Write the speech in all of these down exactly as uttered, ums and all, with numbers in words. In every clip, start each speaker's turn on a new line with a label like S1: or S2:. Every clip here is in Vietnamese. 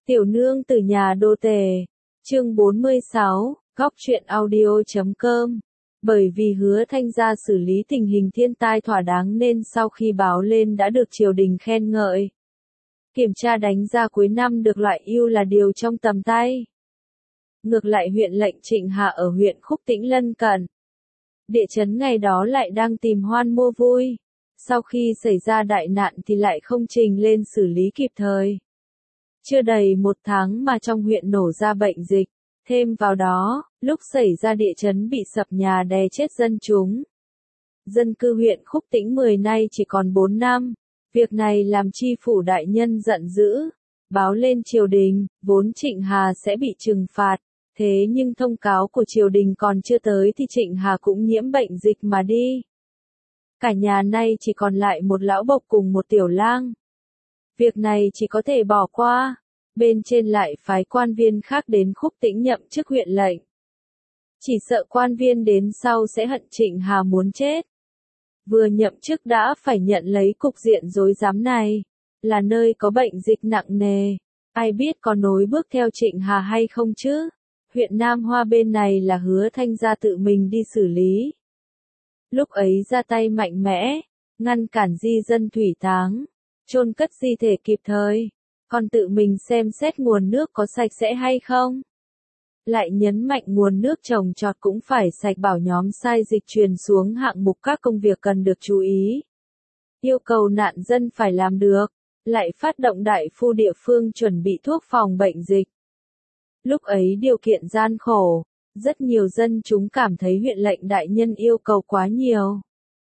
S1: Tiểu nương từ nhà đô tề, chương bốn mươi sáu, góc truyện audio chấm com. Bởi vì Hứa Thanh gia xử lý tình hình thiên tai thỏa đáng nên sau khi báo lên đã được triều đình khen ngợi. Kiểm tra đánh ra cuối năm được loại ưu là điều trong tầm tay. Ngược lại huyện lệnh Trịnh Hà ở huyện Khúc Tĩnh lân cận. Địa chấn ngày đó lại đang tìm hoan mua vui. Sau khi xảy ra đại nạn thì lại không trình lên xử lý kịp thời. Chưa đầy một tháng mà trong huyện nổ ra bệnh dịch. Thêm vào đó, lúc xảy ra địa chấn bị sập nhà đè chết dân chúng. Dân cư huyện Khúc Tĩnh mười nay chỉ còn bốn năm. Việc này làm tri phủ đại nhân giận dữ. Báo lên triều đình, vốn Trịnh Hà sẽ bị trừng phạt. Thế nhưng thông cáo của triều đình còn chưa tới thì Trịnh Hà cũng nhiễm bệnh dịch mà đi. Cả nhà nay chỉ còn lại một lão bộc cùng một tiểu lang. Việc này chỉ có thể bỏ qua. Bên trên lại phái quan viên khác đến Khúc Tĩnh nhậm chức huyện lệnh. Chỉ sợ quan viên đến sau sẽ hận Trịnh Hà muốn chết. Vừa nhậm chức đã phải nhận lấy cục diện rối rắm này. Là nơi có bệnh dịch nặng nề. Ai biết có nối bước theo Trịnh Hà hay không chứ? Huyện Nam Hoa bên này là Hứa Thanh gia tự mình đi xử lý. Lúc ấy ra tay mạnh mẽ, ngăn cản di dân thủy táng, chôn cất di thể kịp thời, còn tự mình xem xét nguồn nước có sạch sẽ hay không. Lại nhấn mạnh nguồn nước trồng trọt cũng phải sạch, bảo nhóm sai dịch truyền xuống hạng mục các công việc cần được chú ý. Yêu cầu nạn dân phải làm được, lại phát động đại phu địa phương chuẩn bị thuốc phòng bệnh dịch. Lúc ấy điều kiện gian khổ, rất nhiều dân chúng cảm thấy huyện lệnh đại nhân yêu cầu quá nhiều.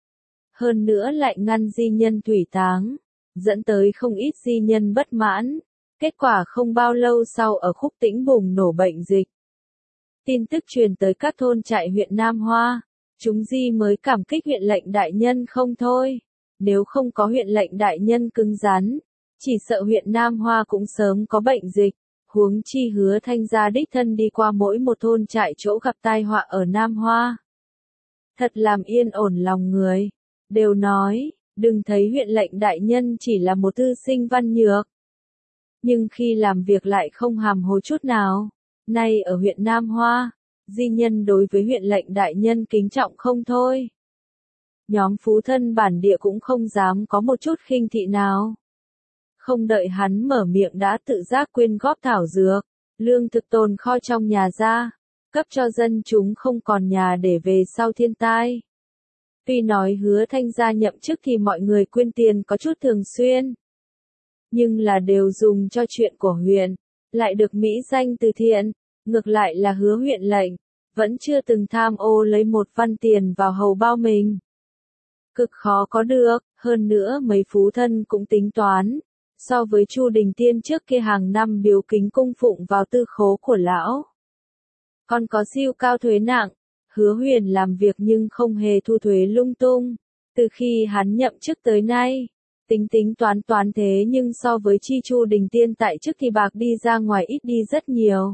S1: Hơn nữa lại ngăn di nhân thủy táng, dẫn tới không ít di nhân bất mãn. Kết quả không bao lâu sau ở Khúc Tĩnh bùng nổ bệnh dịch. Tin tức truyền tới các thôn trại huyện Nam Hoa, chúng di mới cảm kích huyện lệnh đại nhân không thôi. Nếu không có huyện lệnh đại nhân cứng rắn, chỉ sợ huyện Nam Hoa cũng sớm có bệnh dịch. Huống chi Hứa Thanh gia đích thân đi qua mỗi một thôn trại chỗ gặp tai họa ở Nam Hoa. Thật làm yên ổn lòng người. Đều nói, đừng thấy huyện lệnh đại nhân chỉ là một thư sinh văn nhược. Nhưng khi làm việc lại không hàm hồ chút nào. Nay ở huyện Nam Hoa, di nhân đối với huyện lệnh đại nhân kính trọng không thôi. Nhóm phú thân bản địa cũng không dám có một chút khinh thị nào. Không đợi hắn mở miệng đã tự giác quyên góp thảo dược, lương thực tồn kho trong nhà ra, cấp cho dân chúng không còn nhà để về sau thiên tai. Tuy nói Hứa Thanh gia nhậm chức thì mọi người quyên tiền có chút thường xuyên, nhưng là đều dùng cho chuyện của huyện, lại được mỹ danh từ thiện, ngược lại là Hứa huyện lệnh, vẫn chưa từng tham ô lấy một văn tiền vào hầu bao mình. Cực khó có được, hơn nữa mấy phú thân cũng tính toán. So với Chu Đình Tiên trước kia hàng năm biếu kính cung phụng vào tư khố của lão. Còn có siêu cao thuế nặng, Hứa Huyền làm việc nhưng không hề thu thuế lung tung. Từ khi hắn nhậm chức tới nay, tính tính toán toán thế nhưng so với chi Chu Đình Tiên tại chức thì bạc đi ra ngoài ít đi rất nhiều.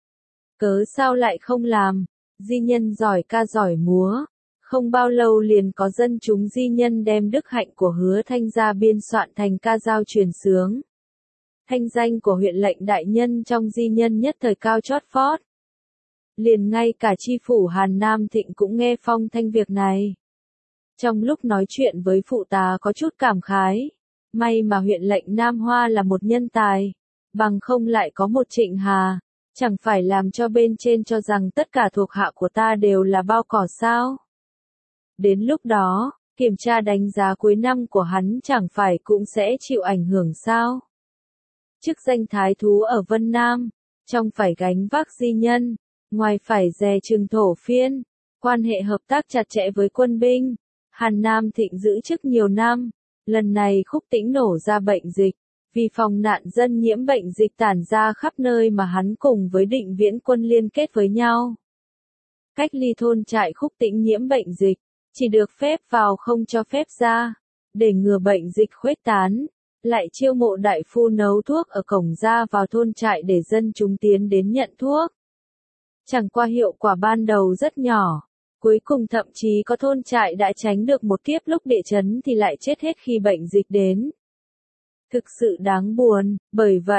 S1: Cớ sao lại không làm, di nhân giỏi ca giỏi múa. Không bao lâu liền có dân chúng di nhân đem đức hạnh của Hứa Thanh gia biên soạn thành ca dao truyền xướng. Thanh danh của huyện lệnh đại nhân trong di nhân nhất thời cao chót vót. Liền ngay cả tri phủ Hàn Nam Thịnh cũng nghe phong thanh việc này. Trong lúc nói chuyện với phụ tá có chút cảm khái. May mà huyện lệnh Nam Hoa là một nhân tài. Bằng không lại có một Trịnh Hà. Chẳng phải làm cho bên trên cho rằng tất cả thuộc hạ của ta đều là bao cỏ sao. Đến lúc đó, kiểm tra đánh giá cuối năm của hắn chẳng phải cũng sẽ chịu ảnh hưởng sao? Chức danh thái thú ở Vân Nam, trong phải gánh vác di nhân, ngoài phải dè chừng thổ phiên, quan hệ hợp tác chặt chẽ với quân binh. Hàn Nam Thịnh giữ chức nhiều năm, lần này Khúc Tĩnh nổ ra bệnh dịch, vì phòng nạn dân nhiễm bệnh dịch tản ra khắp nơi mà hắn cùng với Định Viễn quân liên kết với nhau. Cách ly thôn trại Khúc Tĩnh nhiễm bệnh dịch. Chỉ được phép vào không cho phép ra, để ngừa bệnh dịch khuếch tán, lại chiêu mộ đại phu nấu thuốc ở cổng ra vào thôn trại để dân chúng tiến đến nhận thuốc. Chẳng qua hiệu quả ban đầu rất nhỏ, cuối cùng thậm chí có thôn trại đã tránh được một kiếp lúc địa chấn thì lại chết hết khi bệnh dịch đến. Thực sự đáng buồn, bởi vậy,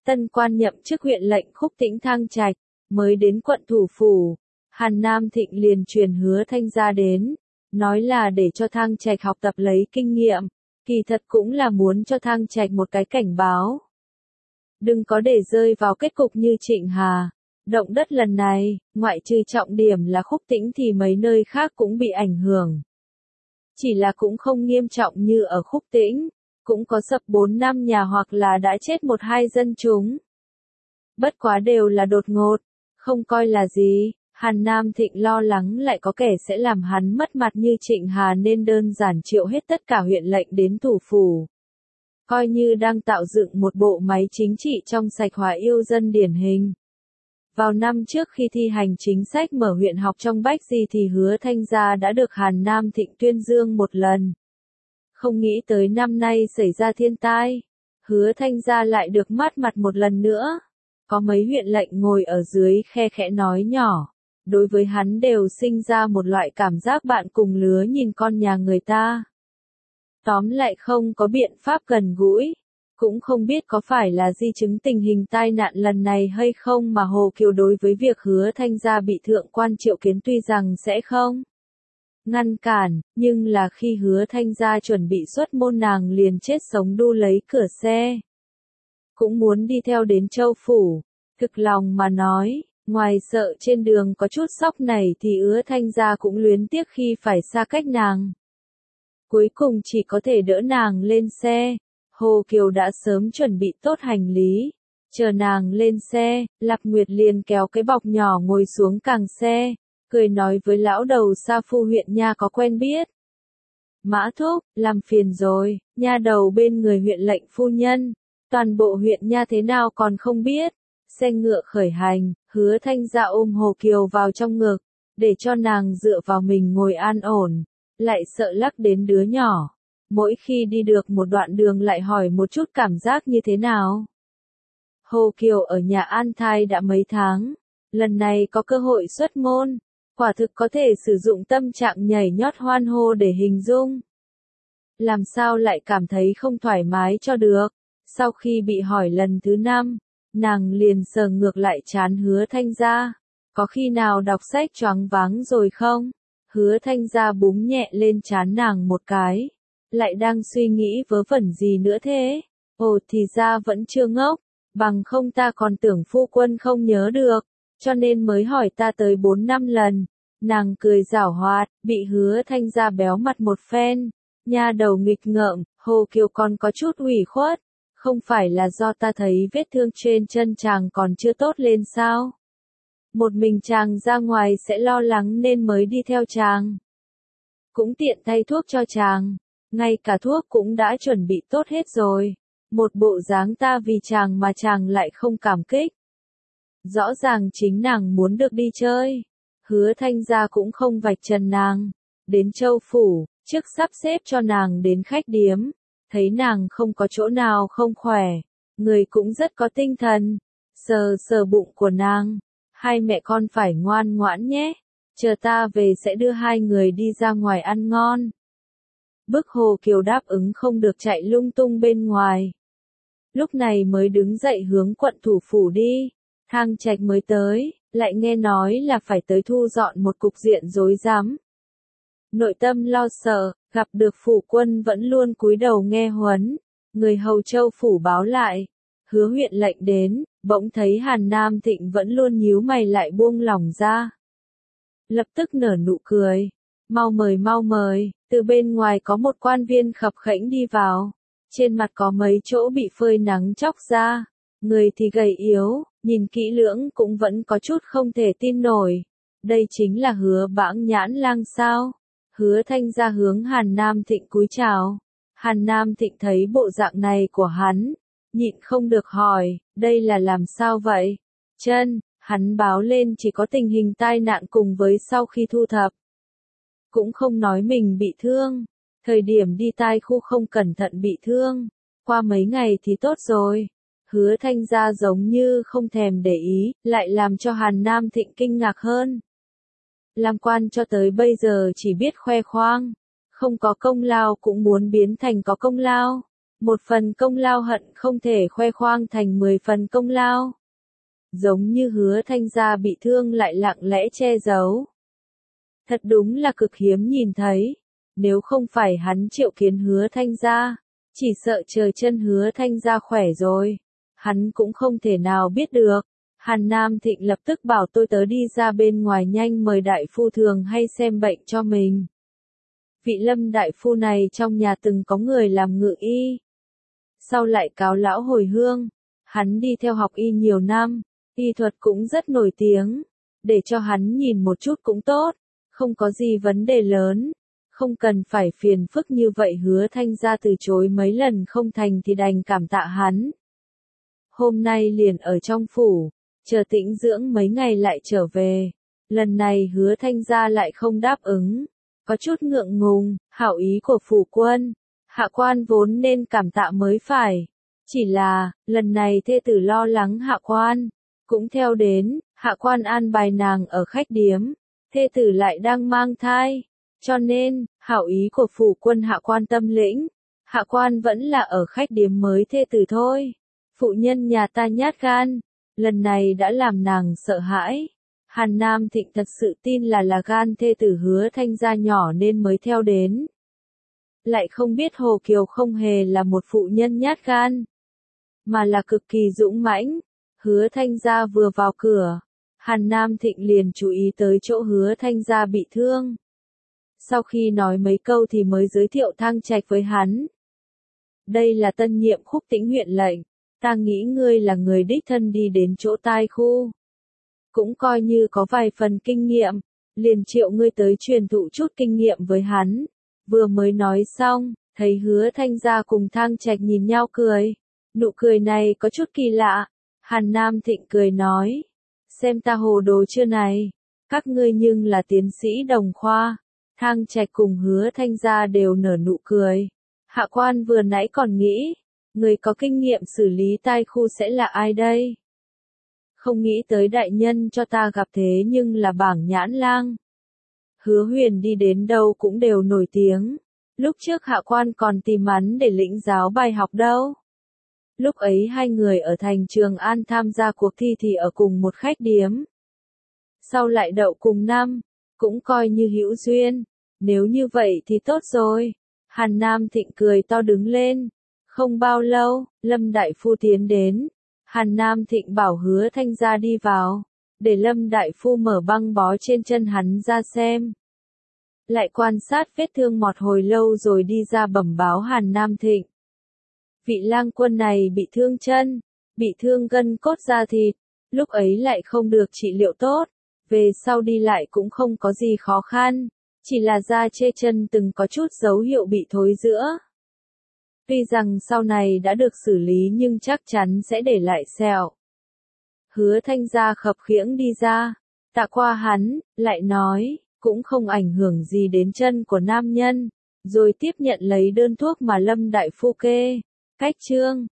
S1: Tân quan nhậm chức huyện lệnh Khúc Tĩnh Thang Trạch, mới đến quận thủ phủ. Hàn Nam Thịnh liền truyền Hứa Thanh Gia đến, nói là để cho Thang Trạch học tập lấy kinh nghiệm, kỳ thật cũng là muốn cho Thang Trạch một cái cảnh báo. Đừng có để rơi vào kết cục như Trịnh Hà. Động đất lần này, ngoại trừ trọng điểm là Khúc Tĩnh thì mấy nơi khác cũng bị ảnh hưởng. Chỉ là cũng không nghiêm trọng như ở Khúc Tĩnh, cũng có sập bốn năm nhà hoặc là đã chết một hai dân chúng. Bất quá đều là đột ngột, không coi là gì. Hàn Nam Thịnh lo lắng lại có kẻ sẽ làm hắn mất mặt như Trịnh Hà nên đơn giản triệu hết tất cả huyện lệnh đến thủ phủ. Coi như đang tạo dựng một bộ máy chính trị trong sạch hòa yêu dân điển hình. Vào năm trước khi thi hành chính sách mở huyện học trong Bách Di thì Hứa Thanh Gia đã được Hàn Nam Thịnh tuyên dương một lần. Không nghĩ tới năm nay xảy ra thiên tai, Hứa Thanh Gia lại được mát mặt một lần nữa. Có mấy huyện lệnh ngồi ở dưới khe khẽ nói nhỏ. Đối với hắn đều sinh ra một loại cảm giác bạn cùng lứa nhìn con nhà người ta. Tóm lại không có biện pháp gần gũi. Cũng không biết có phải là di chứng tình hình tai nạn lần này hay không mà Hồ Kiều đối với việc Hứa Thanh Gia bị thượng quan Triệu Kiến tuy rằng sẽ không ngăn cản, nhưng là khi Hứa Thanh Gia chuẩn bị xuất môn nàng liền chết sống đu lấy cửa xe. Cũng muốn đi theo đến Châu Phủ, thực lòng mà nói, ngoài sợ trên đường có chút sốc này thì Hứa Thanh Gia cũng luyến tiếc khi phải xa cách nàng. Cuối cùng chỉ có thể đỡ nàng lên xe. Hồ Kiều đã sớm chuẩn bị tốt hành lý, chờ nàng lên xe, Lạp Nguyệt liền kéo cái bọc nhỏ ngồi xuống càng xe, cười nói với lão đầu Sa Phu huyện nha có quen biết. Mã Thúc, làm phiền rồi, nha đầu bên người huyện lệnh phu nhân, toàn bộ huyện nha thế nào còn không biết. Xe ngựa khởi hành, Hứa Thanh Gia ôm Hồ Kiều vào trong ngực, để cho nàng dựa vào mình ngồi an ổn, lại sợ lắc đến đứa nhỏ. Mỗi khi đi được một đoạn đường lại hỏi một chút cảm giác như thế nào. Hồ Kiều ở nhà an thai đã mấy tháng, lần này có cơ hội xuất môn, quả thực có thể sử dụng tâm trạng nhảy nhót hoan hô để hình dung. Làm sao lại cảm thấy không thoải mái cho được, sau khi bị hỏi lần thứ năm, nàng liền sờ ngược lại trán Hứa Thanh Gia, có khi nào đọc sách choáng váng rồi không? Hứa Thanh Gia búng nhẹ lên trán nàng một cái. Lại đang suy nghĩ vớ vẩn gì nữa thế? Ồ thì ra vẫn chưa ngốc, bằng không ta còn tưởng phu quân không nhớ được, cho nên mới hỏi ta tới bốn năm lần. Nàng cười giảo hoạt, bị Hứa Thanh Gia béo mặt một phen, nha đầu nghịch ngợm, Hồ Kiều còn có chút ủy khuất, không phải là do ta thấy vết thương trên chân chàng còn chưa tốt lên sao? Một mình chàng ra ngoài sẽ lo lắng nên mới đi theo chàng. Cũng tiện thay thuốc cho chàng. Ngay cả thuốc cũng đã chuẩn bị tốt hết rồi. Một bộ dáng ta vì chàng mà chàng lại không cảm kích. Rõ ràng chính nàng muốn được đi chơi. Hứa Thanh Gia cũng không vạch trần nàng. Đến Châu Phủ, trước sắp xếp cho nàng đến khách điếm. Thấy nàng không có chỗ nào không khỏe. Người cũng rất có tinh thần. Sờ sờ bụng của nàng. Hai mẹ con phải ngoan ngoãn nhé. Chờ ta về sẽ đưa hai người đi ra ngoài ăn ngon. Bức Hồ Kiều đáp ứng không được chạy lung tung bên ngoài. Lúc này mới đứng dậy hướng quận thủ phủ đi. Thang Trạch mới tới, lại nghe nói là phải tới thu dọn một cục diện rối rắm. Nội tâm lo sợ, gặp được phủ quân vẫn luôn cúi đầu nghe huấn. Người hầu Châu Phủ báo lại. Hứa huyện lệnh đến, bỗng thấy Hàn Nam Thịnh vẫn luôn nhíu mày lại buông lỏng ra. Lập tức nở nụ cười. Mau mời mau mời, từ bên ngoài có một quan viên khập khẽnh đi vào. Trên mặt có mấy chỗ bị phơi nắng chóc ra. Người thì gầy yếu, nhìn kỹ lưỡng cũng vẫn có chút không thể tin nổi. Đây chính là Hứa Bãng Nhãn Lang sao? Hứa Thanh Gia hướng Hàn Nam Thịnh cúi chào. Hàn Nam Thịnh thấy bộ dạng này của hắn, nhịn không được hỏi, đây là làm sao vậy? Chân, hắn báo lên chỉ có tình hình tai nạn cùng với sau khi thu thập. Cũng không nói mình bị thương. Thời điểm đi tai khu không cẩn thận bị thương. Qua mấy ngày thì tốt rồi. Hứa Thanh Gia giống như không thèm để ý, lại làm cho Hàn Nam Thịnh kinh ngạc hơn. Làm quan cho tới bây giờ chỉ biết khoe khoang. Không có công lao cũng muốn biến thành có công lao. Một phần công lao hận không thể khoe khoang thành mười phần công lao. Giống như Hứa Thanh Gia bị thương lại lặng lẽ che giấu. Thật đúng là cực hiếm nhìn thấy. Nếu không phải hắn triệu kiến Hứa Thanh Gia, chỉ sợ trời chân Hứa Thanh Gia khỏe rồi. Hắn cũng không thể nào biết được. Hàn Nam Thịnh lập tức bảo tôi tớ đi ra bên ngoài nhanh mời đại phu thường hay xem bệnh cho mình. Vị Lâm đại phu này trong nhà từng có người làm ngự y. Sau lại cáo lão hồi hương, hắn đi theo học y nhiều năm, y thuật cũng rất nổi tiếng. Để cho hắn nhìn một chút cũng tốt, không có gì vấn đề lớn. Không cần phải phiền phức như vậy. Hứa Thanh Gia từ chối mấy lần không thành thì đành cảm tạ hắn. Hôm nay liền ở trong phủ, chờ tĩnh dưỡng mấy ngày lại trở về. Lần này Hứa Thanh Gia lại không đáp ứng. Có chút ngượng ngùng, hảo ý của phủ quân. Hạ quan vốn nên cảm tạ mới phải. Chỉ là, lần này thê tử lo lắng hạ quan. Cũng theo đến, hạ quan an bài nàng ở khách điếm. Thê tử lại đang mang thai. Cho nên, hảo ý của phủ quân hạ quan tâm lĩnh. Hạ quan vẫn là ở khách điếm mới thê tử thôi. Phụ nhân nhà ta nhát gan. Lần này đã làm nàng sợ hãi. Hàn Nam Thịnh thật sự tin là là gan thê tử Hứa Thanh Gia nhỏ nên mới theo đến. Lại không biết Hồ Kiều không hề là một phụ nhân nhát gan, mà là cực kỳ dũng mãnh. Hứa Thanh Gia vừa vào cửa, Hàn Nam Thịnh liền chú ý tới chỗ Hứa Thanh Gia bị thương. Sau khi nói mấy câu thì mới giới thiệu Thang Trạch với hắn. Đây là tân nhiệm Khúc Tĩnh huyện lệnh, ta nghĩ ngươi là người đích thân đi đến chỗ tai khu. Cũng coi như có vài phần kinh nghiệm, liền triệu ngươi tới truyền thụ chút kinh nghiệm với hắn. Vừa mới nói xong, thấy Hứa Thanh Gia cùng Thang Trạch nhìn nhau cười. Nụ cười này có chút kỳ lạ. Hàn Nam Thịnh cười nói, xem ta hồ đồ chưa này, các ngươi nhưng là tiến sĩ đồng khoa. Thang Trạch cùng Hứa Thanh Gia đều nở nụ cười. Hạ quan vừa nãy còn nghĩ, người có kinh nghiệm xử lý tai khu sẽ là ai đây? Không nghĩ tới đại nhân cho ta gặp thế nhưng là Bảng Nhãn Lang. Hứa Huyền đi đến đâu cũng đều nổi tiếng. Lúc trước hạ quan còn tìm hắn để lĩnh giáo bài học đâu. Lúc ấy hai người ở thành Trường An tham gia cuộc thi thì ở cùng một khách điếm. Sau lại đậu cùng năm, cũng coi như hữu duyên. Nếu như vậy thì tốt rồi. Hàn Nam Thịnh cười to đứng lên. Không bao lâu, Lâm Đại Phu tiến đến. Hàn Nam Thịnh bảo Hứa Thanh Gia đi vào, để Lâm Đại Phu mở băng bó trên chân hắn ra xem. Lại quan sát vết thương một hồi lâu rồi đi ra bẩm báo Hàn Nam Thịnh. Vị lang quân này bị thương chân, bị thương gân cốt da thịt, lúc ấy lại không được trị liệu tốt, về sau đi lại cũng không có gì khó khăn, chỉ là da chê chân từng có chút dấu hiệu bị thối rữa. Tuy rằng sau này đã được xử lý nhưng chắc chắn sẽ để lại sẹo. Hứa Thanh Gia khập khiễng đi ra, tạ qua hắn, lại nói, cũng không ảnh hưởng gì đến chân của nam nhân, rồi tiếp nhận lấy đơn thuốc mà Lâm Đại Phu kê. Cách chương